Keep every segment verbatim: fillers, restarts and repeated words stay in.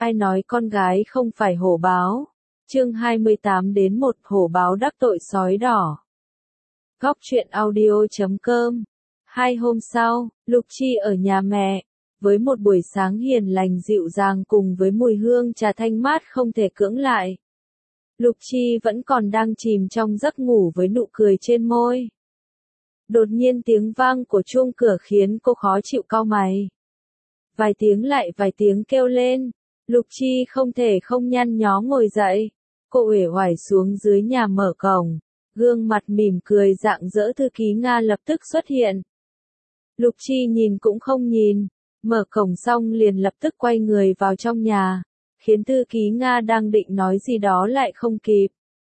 Ai nói con gái không phải hổ báo? Chương hai mươi tám đến một hổ báo đắc tội sói đỏ. Góc truyện audio chấm com. Hai hôm sau, Lục Chi ở nhà mẹ, với một buổi sáng hiền lành dịu dàng cùng với mùi hương trà thanh mát không thể cưỡng lại. Lục Chi vẫn còn đang chìm trong giấc ngủ với nụ cười trên môi. Đột nhiên tiếng vang của chuông cửa khiến cô khó chịu cau mày. Vài tiếng lại vài tiếng kêu lên, Lục Chi không thể không nhăn nhó ngồi dậy. Cô uể oải xuống dưới nhà mở cổng, gương mặt mỉm cười rạng rỡ thư ký Nga lập tức xuất hiện. Lục Chi nhìn cũng không nhìn, mở cổng xong liền lập tức quay người vào trong nhà, khiến thư ký Nga đang định nói gì đó lại không kịp.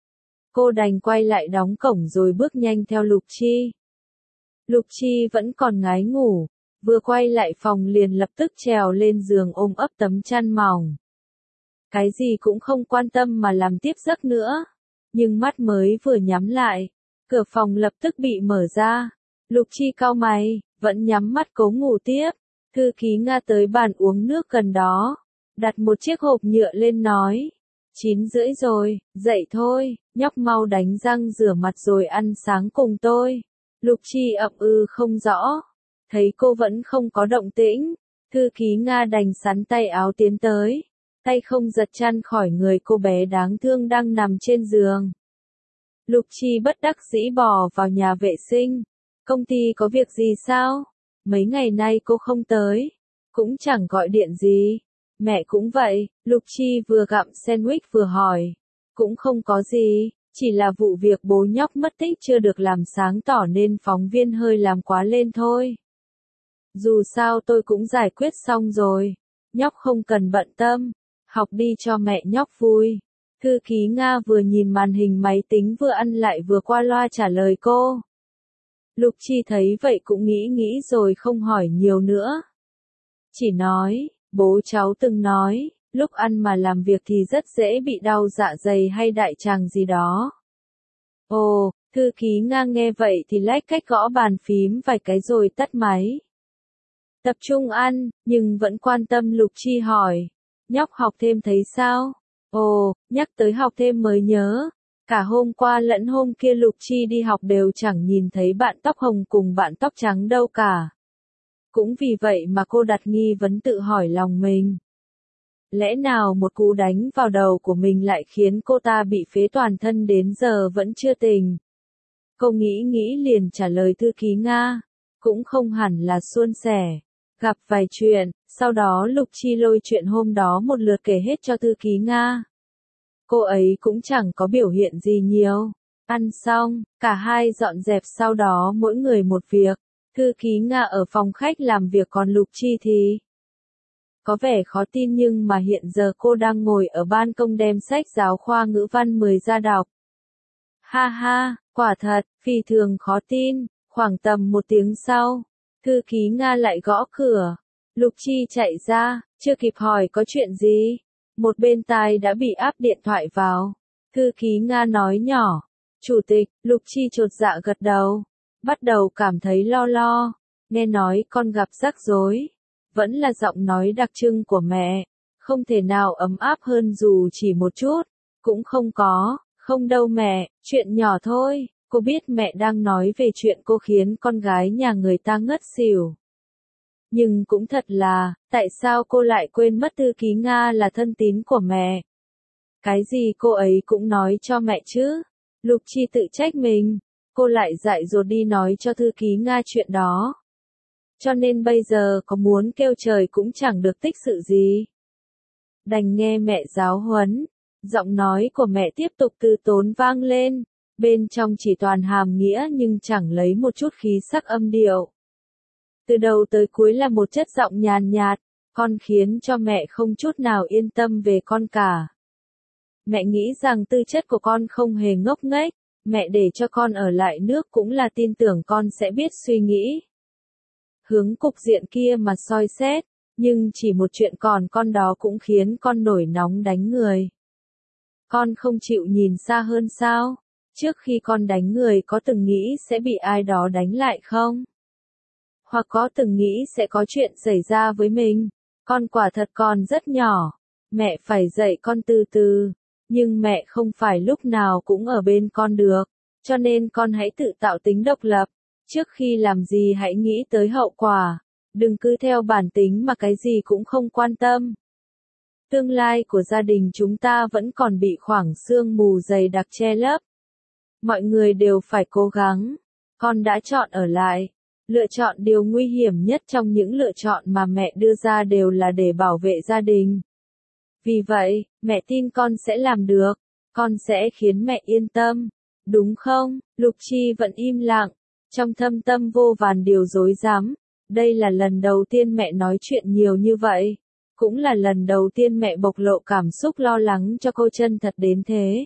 Cô đành quay lại đóng cổng rồi bước nhanh theo Lục Chi. Lục Chi vẫn còn ngái ngủ, vừa quay lại phòng liền lập tức trèo lên giường ôm ấp tấm chăn mỏng. Cái gì cũng không quan tâm mà làm tiếp giấc nữa. Nhưng mắt mới vừa nhắm lại, cửa phòng lập tức bị mở ra. Lục Chi cau mày, vẫn nhắm mắt cố ngủ tiếp. Thư ký Nga tới bàn uống nước gần đó, đặt một chiếc hộp nhựa lên nói. Chín rưỡi rồi, dậy thôi, nhóc mau đánh răng rửa mặt rồi ăn sáng cùng tôi. Lục Chi ậm ừ không rõ. Thấy cô vẫn không có động tĩnh, thư ký Nga đành sắn tay áo tiến tới. Tay không giật chăn khỏi người cô bé đáng thương đang nằm trên giường. Lục Chi bất đắc dĩ bò vào nhà vệ sinh. Công ty có việc gì sao? Mấy ngày nay cô không tới, cũng chẳng gọi điện gì. Mẹ cũng vậy, Lục Chi vừa gặm sandwich vừa hỏi. Cũng không có gì, chỉ là vụ việc bố nhóc mất tích chưa được làm sáng tỏ nên phóng viên hơi làm quá lên thôi. Dù sao tôi cũng giải quyết xong rồi, nhóc không cần bận tâm. Học đi cho mẹ nhóc vui. Thư ký Nga vừa nhìn màn hình máy tính vừa ăn lại vừa qua loa trả lời cô. Lục Chi thấy vậy cũng nghĩ nghĩ rồi không hỏi nhiều nữa. Chỉ nói, bố cháu từng nói, lúc ăn mà làm việc thì rất dễ bị đau dạ dày hay đại tràng gì đó. Ồ, thư ký Nga nghe vậy thì lách cách gõ bàn phím vài cái rồi tắt máy. Tập trung ăn, nhưng vẫn quan tâm Lục Chi hỏi. Nhóc học thêm thấy sao? Ồ, nhắc tới học thêm mới nhớ. Cả hôm qua lẫn hôm kia Lục Chi đi học đều chẳng nhìn thấy bạn tóc hồng cùng bạn tóc trắng đâu cả. Cũng vì vậy mà cô đặt nghi vấn tự hỏi lòng mình. Lẽ nào một cú đánh vào đầu của mình lại khiến cô ta bị phế toàn thân đến giờ vẫn chưa tỉnh? Cô nghĩ nghĩ liền trả lời thư ký Nga. Cũng không hẳn là suôn sẻ. Gặp vài chuyện, sau đó Lục Chi lôi chuyện hôm đó một lượt kể hết cho thư ký Nga. Cô ấy cũng chẳng có biểu hiện gì nhiều. Ăn xong, cả hai dọn dẹp sau đó mỗi người một việc. Thư ký Nga ở phòng khách làm việc còn Lục Chi thì có vẻ khó tin nhưng mà hiện giờ cô đang ngồi ở ban công đem sách giáo khoa ngữ văn mười ra đọc. Ha ha, quả thật, phi thường khó tin. Khoảng tầm một tiếng sau, thư ký Nga lại gõ cửa. Lục Chi chạy ra, chưa kịp hỏi có chuyện gì. Một bên tai đã bị áp điện thoại vào. Thư ký Nga nói nhỏ. Chủ tịch, Lục Chi chột dạ gật đầu. Bắt đầu cảm thấy lo lo. Nghe nói con gặp rắc rối. Vẫn là giọng nói đặc trưng của mẹ. Không thể nào ấm áp hơn dù chỉ một chút. Cũng không có, không đâu mẹ, chuyện nhỏ thôi. Cô biết mẹ đang nói về chuyện cô khiến con gái nhà người ta ngất xỉu. Nhưng cũng thật là, tại sao cô lại quên mất thư ký Nga là thân tín của mẹ? Cái gì cô ấy cũng nói cho mẹ chứ? Lục Chi tự trách mình, cô lại dại dột đi nói cho thư ký Nga chuyện đó. Cho nên bây giờ có muốn kêu trời cũng chẳng được tích sự gì. Đành nghe mẹ giáo huấn, giọng nói của mẹ tiếp tục từ tốn vang lên, bên trong chỉ toàn hàm nghĩa nhưng chẳng lấy một chút khí sắc âm điệu. Từ đầu tới cuối là một chất giọng nhàn nhạt, con khiến cho mẹ không chút nào yên tâm về con cả. Mẹ nghĩ rằng tư chất của con không hề ngốc nghếch, mẹ để cho con ở lại nước cũng là tin tưởng con sẽ biết suy nghĩ. Hướng cục diện kia mà soi xét, nhưng chỉ một chuyện còn con đó cũng khiến con nổi nóng đánh người. Con không chịu nhìn xa hơn sao? Trước khi con đánh người có từng nghĩ sẽ bị ai đó đánh lại không? Hoặc có từng nghĩ sẽ có chuyện xảy ra với mình? Con quả thật còn rất nhỏ. Mẹ phải dạy con từ từ, nhưng mẹ không phải lúc nào cũng ở bên con được, cho nên con hãy tự tạo tính độc lập. Trước khi làm gì hãy nghĩ tới hậu quả, đừng cứ theo bản tính mà cái gì cũng không quan tâm. Tương lai của gia đình chúng ta vẫn còn bị khoảng sương mù dày đặc che lấp. Mọi người đều phải cố gắng. Con đã chọn ở lại. Lựa chọn điều nguy hiểm nhất trong những lựa chọn mà mẹ đưa ra đều là để bảo vệ gia đình. Vì vậy, mẹ tin con sẽ làm được. Con sẽ khiến mẹ yên tâm. Đúng không? Lục Chi vẫn im lặng. Trong thâm tâm vô vàn điều rối rắm. Đây là lần đầu tiên mẹ nói chuyện nhiều như vậy. Cũng là lần đầu tiên mẹ bộc lộ cảm xúc lo lắng cho cô chân thật đến thế.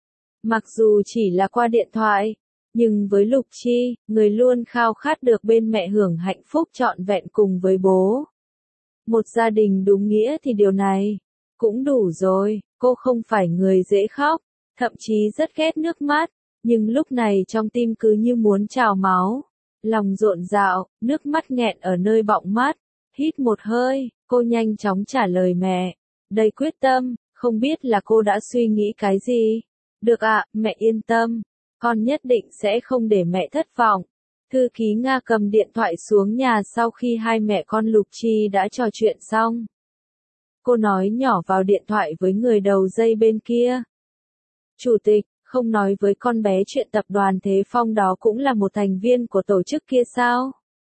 Mặc dù chỉ là qua điện thoại, nhưng với Lục Chi, người luôn khao khát được bên mẹ hưởng hạnh phúc trọn vẹn cùng với bố. Một gia đình đúng nghĩa thì điều này cũng đủ rồi. Cô không phải người dễ khóc, thậm chí rất ghét nước mắt, nhưng lúc này trong tim cứ như muốn trào máu. Lòng rộn rạo, nước mắt nghẹn ở nơi bọng mắt. Hít một hơi, cô nhanh chóng trả lời mẹ. Đầy quyết tâm, không biết là cô đã suy nghĩ cái gì. Được ạ, mẹ yên tâm. Con nhất định sẽ không để mẹ thất vọng. Thư ký Nga cầm điện thoại xuống nhà sau khi hai mẹ con Lục Chi đã trò chuyện xong. Cô nói nhỏ vào điện thoại với người đầu dây bên kia. Chủ tịch, không nói với con bé chuyện tập đoàn Thế Phong đó cũng là một thành viên của tổ chức kia sao?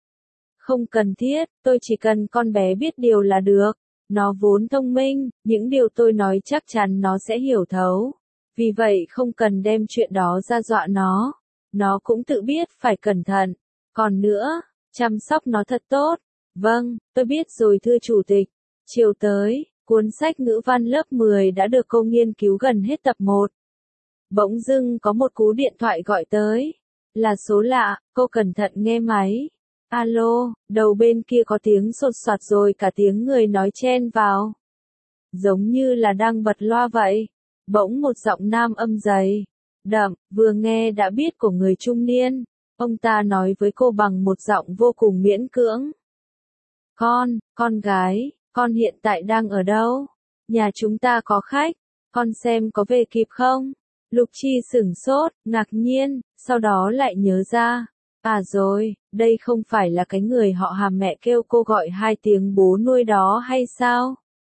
Không cần thiết, tôi chỉ cần con bé biết điều là được. Nó vốn thông minh, những điều tôi nói chắc chắn nó sẽ hiểu thấu. Vì vậy không cần đem chuyện đó ra dọa nó. Nó cũng tự biết phải cẩn thận. Còn nữa, chăm sóc nó thật tốt. Vâng, tôi biết rồi thưa chủ tịch. Chiều tới, cuốn sách ngữ văn lớp mười đã được cô nghiên cứu gần hết tập một. Bỗng dưng có một cú điện thoại gọi tới. Là số lạ, cô cẩn thận nghe máy. Alo, đầu bên kia có tiếng sột soạt rồi cả tiếng người nói chen vào. Giống như là đang bật loa vậy. Bỗng một giọng nam âm dày, đậm, vừa nghe đã biết của người trung niên. Ông ta nói với cô bằng một giọng vô cùng miễn cưỡng. Con, con gái, con hiện tại đang ở đâu? Nhà chúng ta có khách, con xem có về kịp không? Lục Chi sửng sốt, ngạc nhiên, sau đó lại nhớ ra. À rồi, đây không phải là cái người họ Hàm mẹ kêu cô gọi hai tiếng bố nuôi đó hay sao?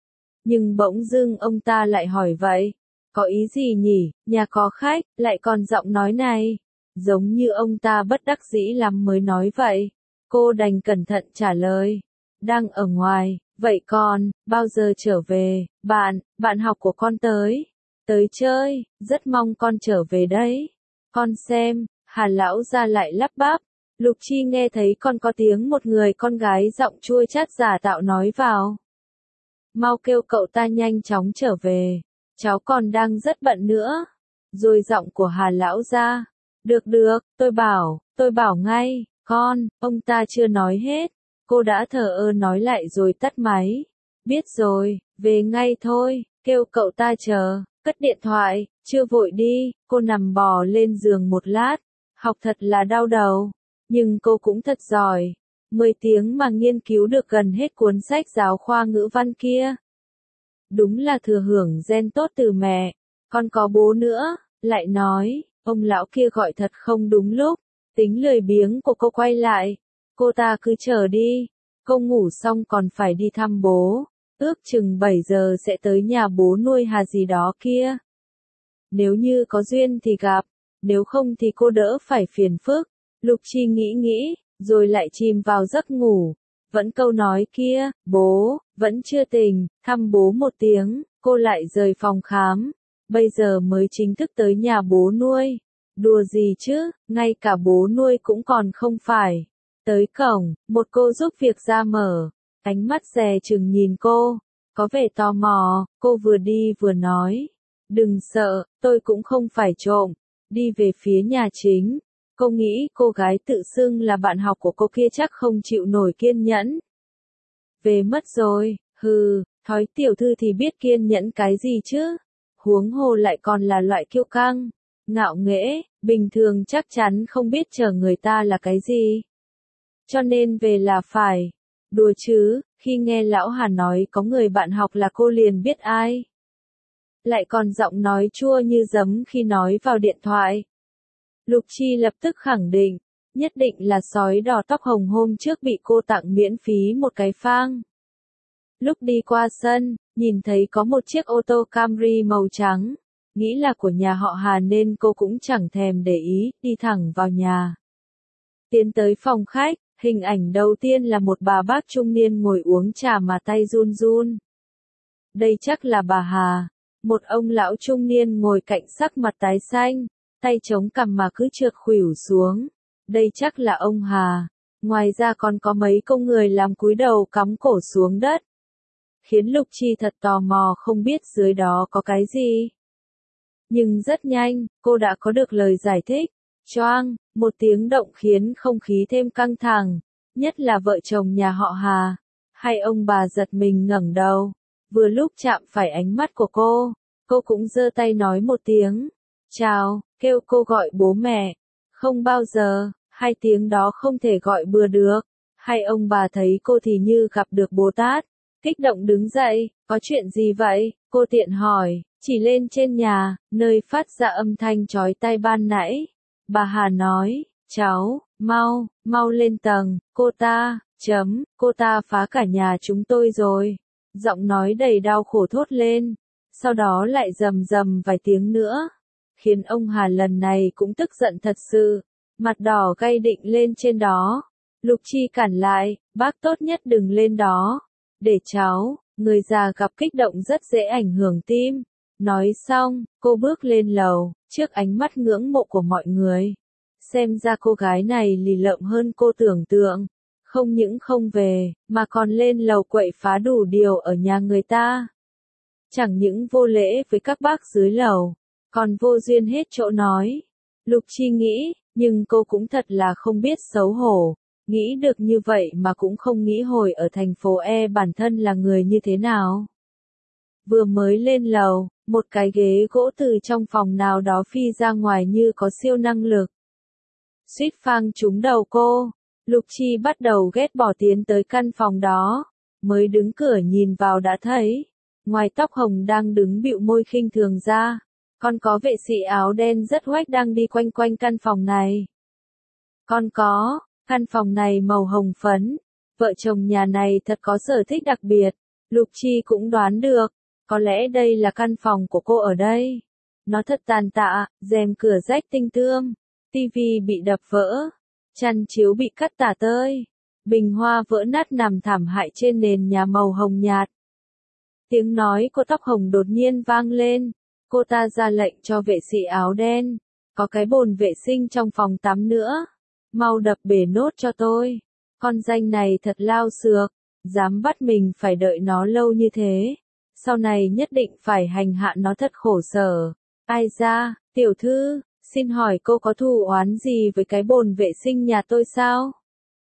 Nhưng bỗng dưng ông ta lại hỏi vậy. Có ý gì nhỉ, nhà có khách, lại còn giọng nói này. Giống như ông ta bất đắc dĩ lắm mới nói vậy. Cô đành cẩn thận trả lời. Đang ở ngoài, vậy con, bao giờ trở về? Bạn, bạn học của con tới. Tới chơi, rất mong con trở về đấy. Con xem, Hà lão ra lại lắp bắp. Lục Chi nghe thấy con có tiếng một người con gái giọng chua chát giả tạo nói vào. Mau kêu cậu ta nhanh chóng trở về. Cháu còn đang rất bận nữa. Rồi giọng của Hà lão ra. Được được, tôi bảo, tôi bảo ngay, con, ông ta chưa nói hết. Cô đã thờ ơ nói lại rồi tắt máy. Biết rồi, về ngay thôi, kêu cậu ta chờ, cất điện thoại, chưa vội đi, cô nằm bò lên giường một lát. Học thật là đau đầu, nhưng cô cũng thật giỏi. Mười tiếng mà nghiên cứu được gần hết cuốn sách giáo khoa ngữ văn kia. Đúng là thừa hưởng gen tốt từ mẹ. Con có bố nữa, lại nói, ông lão kia gọi thật không đúng lúc. Tính lười biếng của cô quay lại. Cô ta cứ chờ đi. Cô ngủ xong còn phải đi thăm bố. Ước chừng bảy giờ sẽ tới nhà bố nuôi Hà gì đó kia. Nếu như có duyên thì gặp. Nếu không thì cô đỡ phải phiền phức. Lục Chi nghĩ nghĩ, rồi lại chìm vào giấc ngủ. Vẫn câu nói kia, bố, vẫn chưa tỉnh, thăm bố một tiếng, cô lại rời phòng khám. Bây giờ mới chính thức tới nhà bố nuôi. Đùa gì chứ, ngay cả bố nuôi cũng còn không phải. Tới cổng, một cô giúp việc ra mở. Ánh mắt dè chừng nhìn cô. Có vẻ tò mò, cô vừa đi vừa nói. Đừng sợ, tôi cũng không phải trộm. Đi về phía nhà chính. Cô nghĩ cô gái tự xưng là bạn học của cô kia chắc không chịu nổi kiên nhẫn. Về mất rồi, hừ, thói tiểu thư thì biết kiên nhẫn cái gì chứ. Huống hồ lại còn là loại kiêu căng, ngạo nghễ, bình thường chắc chắn không biết chờ người ta là cái gì. Cho nên về là phải. Đùa chứ, khi nghe lão Hà nói có người bạn học là cô liền biết ai. Lại còn giọng nói chua như giấm khi nói vào điện thoại. Lục Chi lập tức khẳng định, nhất định là sói đỏ tóc hồng hôm trước bị cô tặng miễn phí một cái phang. Lúc đi qua sân, nhìn thấy có một chiếc ô tô Camry màu trắng, nghĩ là của nhà họ Hà nên cô cũng chẳng thèm để ý, đi thẳng vào nhà. Tiến tới phòng khách, hình ảnh đầu tiên là một bà bác trung niên ngồi uống trà mà tay run run. Đây chắc là bà Hà. Một ông lão trung niên ngồi cạnh sắc mặt tái xanh, tay chống cằm mà cứ trượt khuỷu xuống. Đây chắc là ông Hà. Ngoài ra còn có mấy công người làm cúi đầu cắm cổ xuống đất. Khiến Lục Chi thật tò mò không biết dưới đó có cái gì. Nhưng rất nhanh, cô đã có được lời giải thích. Choang, một tiếng động khiến không khí thêm căng thẳng, nhất là vợ chồng nhà họ Hà. Hai ông bà giật mình ngẩng đầu, vừa lúc chạm phải ánh mắt của cô, cô cũng giơ tay nói một tiếng, chào, kêu cô gọi bố mẹ. Không bao giờ, hai tiếng đó không thể gọi bừa được. Hai ông bà thấy cô thì như gặp được Bồ Tát, kích động đứng dậy, có chuyện gì vậy? Cô tiện hỏi, chỉ lên trên nhà, nơi phát ra âm thanh chói tai ban nãy. Bà Hà nói, cháu, mau, mau lên tầng, cô ta, chấm, cô ta phá cả nhà chúng tôi rồi. Giọng nói đầy đau khổ thốt lên, sau đó lại rầm rầm vài tiếng nữa, khiến ông Hà lần này cũng tức giận thật sự, mặt đỏ gay định lên trên đó. Lục Chi cản lại, bác tốt nhất đừng lên đó, để cháu, người già gặp kích động rất dễ ảnh hưởng tim. Nói xong, cô bước lên lầu, trước ánh mắt ngưỡng mộ của mọi người. Xem ra cô gái này lì lợm hơn cô tưởng tượng. Không những không về, mà còn lên lầu quậy phá đủ điều ở nhà người ta. Chẳng những vô lễ với các bác dưới lầu, còn vô duyên hết chỗ nói. Lục Chi nghĩ, nhưng cô cũng thật là không biết xấu hổ. Nghĩ được như vậy mà cũng không nghĩ hồi ở thành phố E bản thân là người như thế nào. Vừa mới lên lầu, một cái ghế gỗ từ trong phòng nào đó phi ra ngoài như có siêu năng lực. Suýt phang trúng đầu cô. Lục Chi bắt đầu ghét bỏ tiến tới căn phòng đó, mới đứng cửa nhìn vào đã thấy, ngoài tóc hồng đang đứng bịu môi khinh thường ra, còn có vệ sĩ áo đen rất oách đang đi quanh quanh căn phòng này. Còn có, căn phòng này màu hồng phấn, vợ chồng nhà này thật có sở thích đặc biệt, Lục Chi cũng đoán được, có lẽ đây là căn phòng của cô ở đây. Nó thật tàn tạ, rèm cửa rách tinh tươm, tivi bị đập vỡ. Chăn chiếu bị cắt tả tơi, bình hoa vỡ nát nằm thảm hại trên nền nhà màu hồng nhạt. Tiếng nói cô tóc hồng đột nhiên vang lên, cô ta ra lệnh cho vệ sĩ áo đen, có cái bồn vệ sinh trong phòng tắm nữa, mau đập bể nốt cho tôi. Con danh này thật lao xược, dám bắt mình phải đợi nó lâu như thế, sau này nhất định phải hành hạ nó thật khổ sở. Ai ra, tiểu thư, xin hỏi cô có thù oán gì với cái bồn vệ sinh nhà tôi sao?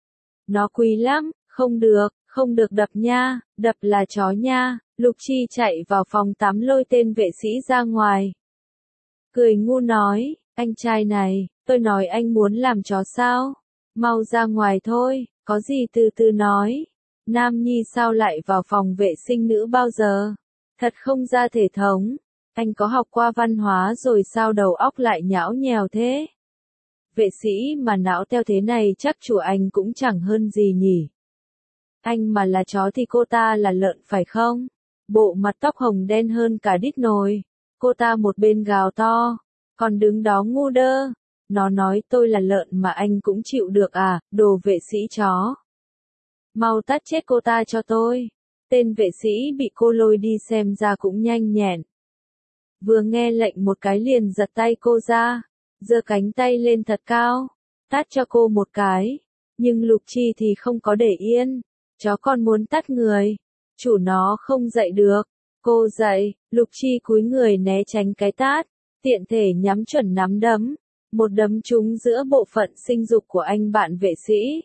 Nó quý lắm, không được, không được đập nha, đập là chó nha. Lục Chi chạy vào phòng tắm lôi tên vệ sĩ ra ngoài. Cười ngu nói, anh trai này, tôi nói anh muốn làm chó sao? Mau ra ngoài thôi, có gì từ từ nói. Nam nhi sao lại vào phòng vệ sinh nữ bao giờ? Thật không ra thể thống. Anh có học qua văn hóa rồi sao đầu óc lại nhão nhèo thế? Vệ sĩ mà não teo thế này chắc chủ anh cũng chẳng hơn gì nhỉ. Anh mà là chó thì cô ta là lợn phải không? Bộ mặt tóc hồng đen hơn cả đít nồi. Cô ta một bên gào to, còn đứng đó ngu đơ. Nó nói tôi là lợn mà anh cũng chịu được à, đồ vệ sĩ chó. Mau tát chết cô ta cho tôi. Tên vệ sĩ bị cô lôi đi xem ra cũng nhanh nhẹn. Vừa nghe lệnh một cái liền giật tay cô ra, giơ cánh tay lên thật cao, tát cho cô một cái. Nhưng Lục Chi thì không có để yên, chó con muốn tát người, chủ nó không dậy được. Cô dậy, Lục Chi cúi người né tránh cái tát, tiện thể nhắm chuẩn nắm đấm, một đấm trúng giữa bộ phận sinh dục của anh bạn vệ sĩ.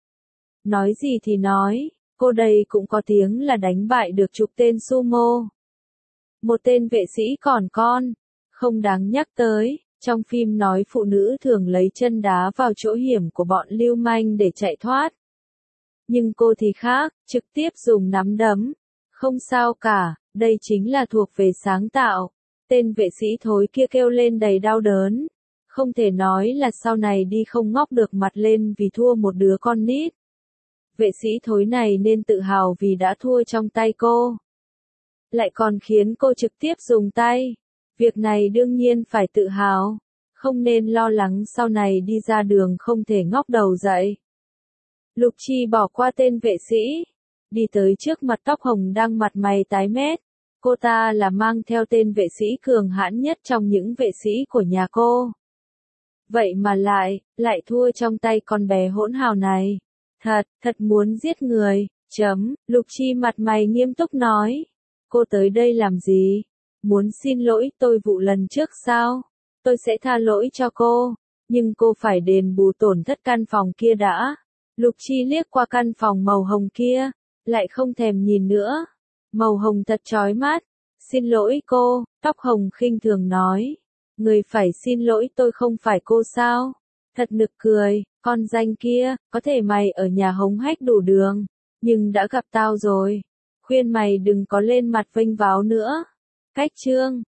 Nói gì thì nói, cô đây cũng có tiếng là đánh bại được chục tên sumo. Một tên vệ sĩ còn con, không đáng nhắc tới, trong phim nói phụ nữ thường lấy chân đá vào chỗ hiểm của bọn lưu manh để chạy thoát. Nhưng cô thì khác, trực tiếp dùng nắm đấm. Không sao cả, đây chính là thuộc về sáng tạo. Tên vệ sĩ thối kia kêu lên đầy đau đớn. Không thể nói là sau này đi không ngóc được mặt lên vì thua một đứa con nít. Vệ sĩ thối này nên tự hào vì đã thua trong tay cô. Lại còn khiến cô trực tiếp dùng tay. Việc này đương nhiên phải tự hào. Không nên lo lắng sau này đi ra đường không thể ngóc đầu dậy. Lục Chi bỏ qua tên vệ sĩ. Đi tới trước mặt tóc hồng đang mặt mày tái mét. Cô ta là mang theo tên vệ sĩ cường hãn nhất trong những vệ sĩ của nhà cô. Vậy mà lại, lại thua trong tay con bé hỗn hào này. Thật, thật muốn giết người, chấm, Lục Chi mặt mày nghiêm túc nói. Cô tới đây làm gì? Muốn xin lỗi tôi vụ lần trước sao? Tôi sẽ tha lỗi cho cô, nhưng cô phải đền bù tổn thất căn phòng kia đã. Lục Chi liếc qua căn phòng màu hồng kia, lại không thèm nhìn nữa. Màu hồng thật chói mắt. Xin lỗi cô, tóc hồng khinh thường nói. Người phải xin lỗi tôi không phải cô sao? Thật nực cười, con danh kia, có thể mày ở nhà hống hách đủ đường, nhưng đã gặp tao rồi. Khuyên mày đừng có lên mặt vênh váo nữa. Cách chương